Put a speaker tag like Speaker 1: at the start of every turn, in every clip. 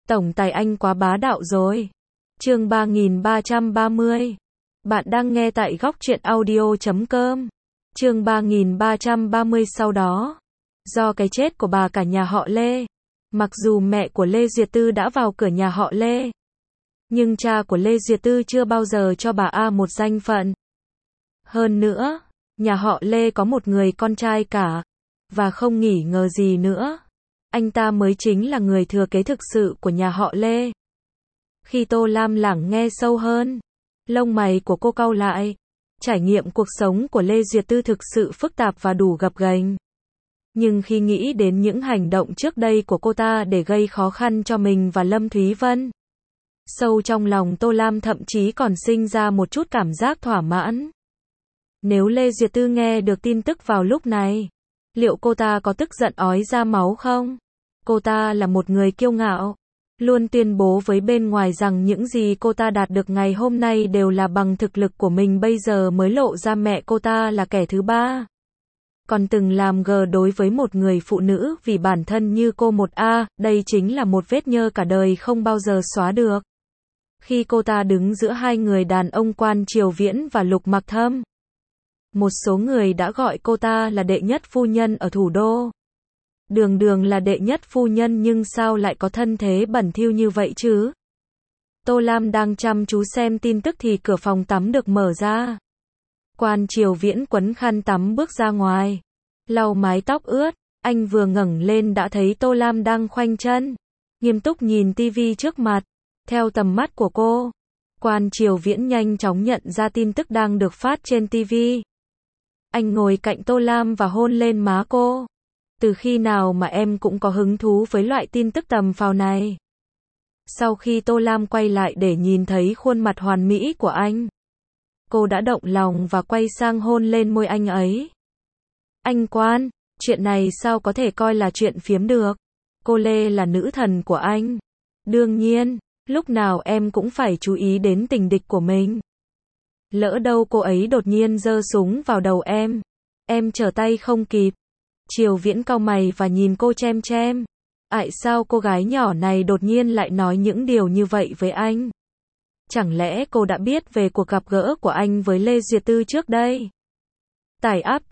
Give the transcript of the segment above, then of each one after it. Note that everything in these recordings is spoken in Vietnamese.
Speaker 1: Tổng tài anh quá bá đạo rồi. Chương 3330. Bạn đang nghe tại góc truyện audio.com. Chương 3330 sau đó. Do cái chết của bà cả nhà họ Lê. Mặc dù mẹ của Lê Duyệt Tư đã vào cửa nhà họ Lê. Nhưng cha của Lê Duyệt Tư chưa bao giờ cho bà A một danh phận. Hơn nữa, nhà họ Lê có một người con trai cả. Và không nghi ngờ gì nữa. Anh ta mới chính là người thừa kế thực sự của nhà họ Lê. Khi Tô Lam lẳng nghe sâu hơn, lông mày của cô cau lại. Trải nghiệm cuộc sống của Lê Duyệt Tư thực sự phức tạp và đủ gập ghềnh. Nhưng khi nghĩ đến những hành động trước đây của cô ta để gây khó khăn cho mình và Lâm Thúy Vân, sâu trong lòng Tô Lam thậm chí còn sinh ra một chút cảm giác thỏa mãn. Nếu Lê Duyệt Tư nghe được tin tức vào lúc này, liệu cô ta có tức giận ói ra máu không? Cô ta là một người kiêu ngạo, luôn tuyên bố với bên ngoài rằng những gì cô ta đạt được ngày hôm nay đều là bằng thực lực của mình, bây giờ mới lộ ra mẹ cô ta là kẻ thứ ba. Còn từng làm gờ đối với một người phụ nữ vì bản thân như cô một đây chính là một vết nhơ cả đời không bao giờ xóa được. Khi cô ta đứng giữa hai người đàn ông Quan Triều Viễn và Lục Mặc Thâm, một số người đã gọi cô ta là đệ nhất phu nhân ở thủ đô. Đường đường là đệ nhất phu nhân nhưng sao lại có thân thế bẩn thỉu như vậy chứ? Tô Lam đang chăm chú xem tin tức thì cửa phòng tắm được mở ra. Quan Triều Viễn quấn khăn tắm bước ra ngoài, lau mái tóc ướt. Anh vừa ngẩng lên đã thấy Tô Lam đang khoanh chân, nghiêm túc nhìn tivi trước mặt. Theo tầm mắt của cô, Quan Triều Viễn nhanh chóng nhận ra tin tức đang được phát trên tivi. Anh ngồi cạnh Tô Lam và hôn lên má cô. Từ khi nào mà em cũng có hứng thú với loại tin tức tầm phào này? Sau khi Tô Lam quay lại để nhìn thấy khuôn mặt hoàn mỹ của anh, cô đã động lòng và quay sang hôn lên môi anh ấy. Anh Quan, chuyện này sao có thể coi là chuyện phiếm được? Cô Lê là nữ thần của anh. Đương nhiên, lúc nào em cũng phải chú ý đến tình địch của mình. Lỡ đâu cô ấy đột nhiên giơ súng vào đầu em trở tay không kịp. Triều Viễn cau mày và nhìn cô chem chem. Sao cô gái nhỏ này đột nhiên lại nói những điều như vậy với anh? Chẳng lẽ cô đã biết về cuộc gặp gỡ của anh với Lê Duyệt Tư trước đây? Tải app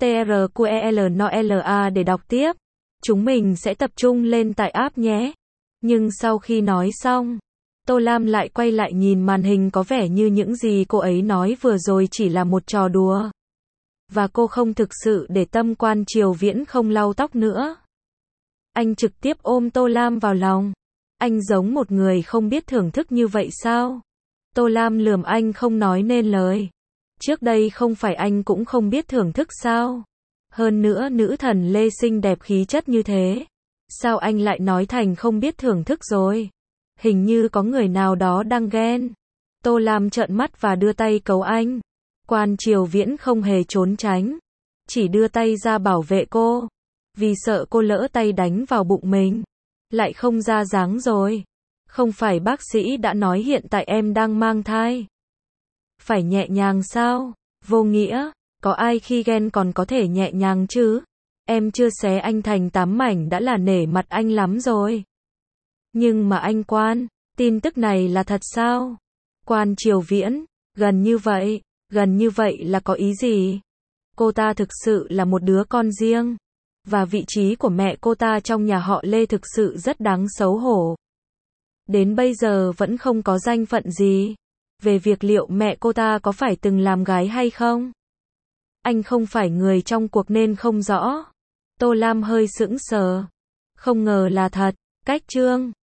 Speaker 1: TRQLNOLA để đọc tiếp. Chúng mình sẽ tập trung lên tải app nhé. Nhưng sau khi nói xong, Tô Lam lại quay lại nhìn màn hình, có vẻ như những gì cô ấy nói vừa rồi chỉ là một trò đùa. Và cô không thực sự để tâm. Quan Triều Viễn không lau tóc nữa. Anh trực tiếp ôm Tô Lam vào lòng. Anh giống một người không biết thưởng thức như vậy sao? Tô Lam lườm anh không nói nên lời. Trước đây không phải anh cũng không biết thưởng thức sao? Hơn nữa nữ thần Lê xinh đẹp khí chất như thế. Sao anh lại nói thành không biết thưởng thức rồi? Hình như có người nào đó đang ghen. Tô Lam trợn mắt và đưa tay cầu anh. Quan Triều Viễn không hề trốn tránh, chỉ đưa tay ra bảo vệ cô. Vì sợ cô lỡ tay đánh vào bụng mình, lại không ra dáng rồi. Không phải bác sĩ đã nói hiện tại em đang mang thai? Phải nhẹ nhàng sao? Vô nghĩa, có ai khi ghen còn có thể nhẹ nhàng chứ? Em chưa xé anh thành 8 mảnh đã là nể mặt anh lắm rồi. Nhưng mà anh Quan, tin tức này là thật sao? Quan Triều Viễn, gần như vậy là có ý gì? Cô ta thực sự là một đứa con riêng. Và vị trí của mẹ cô ta trong nhà họ Lê thực sự rất đáng xấu hổ. Đến bây giờ vẫn không có danh phận gì. Về việc liệu mẹ cô ta có phải từng làm gái hay không? Anh không phải người trong cuộc nên không rõ. Tô Lam hơi sững sờ. Không ngờ là thật. Cách chương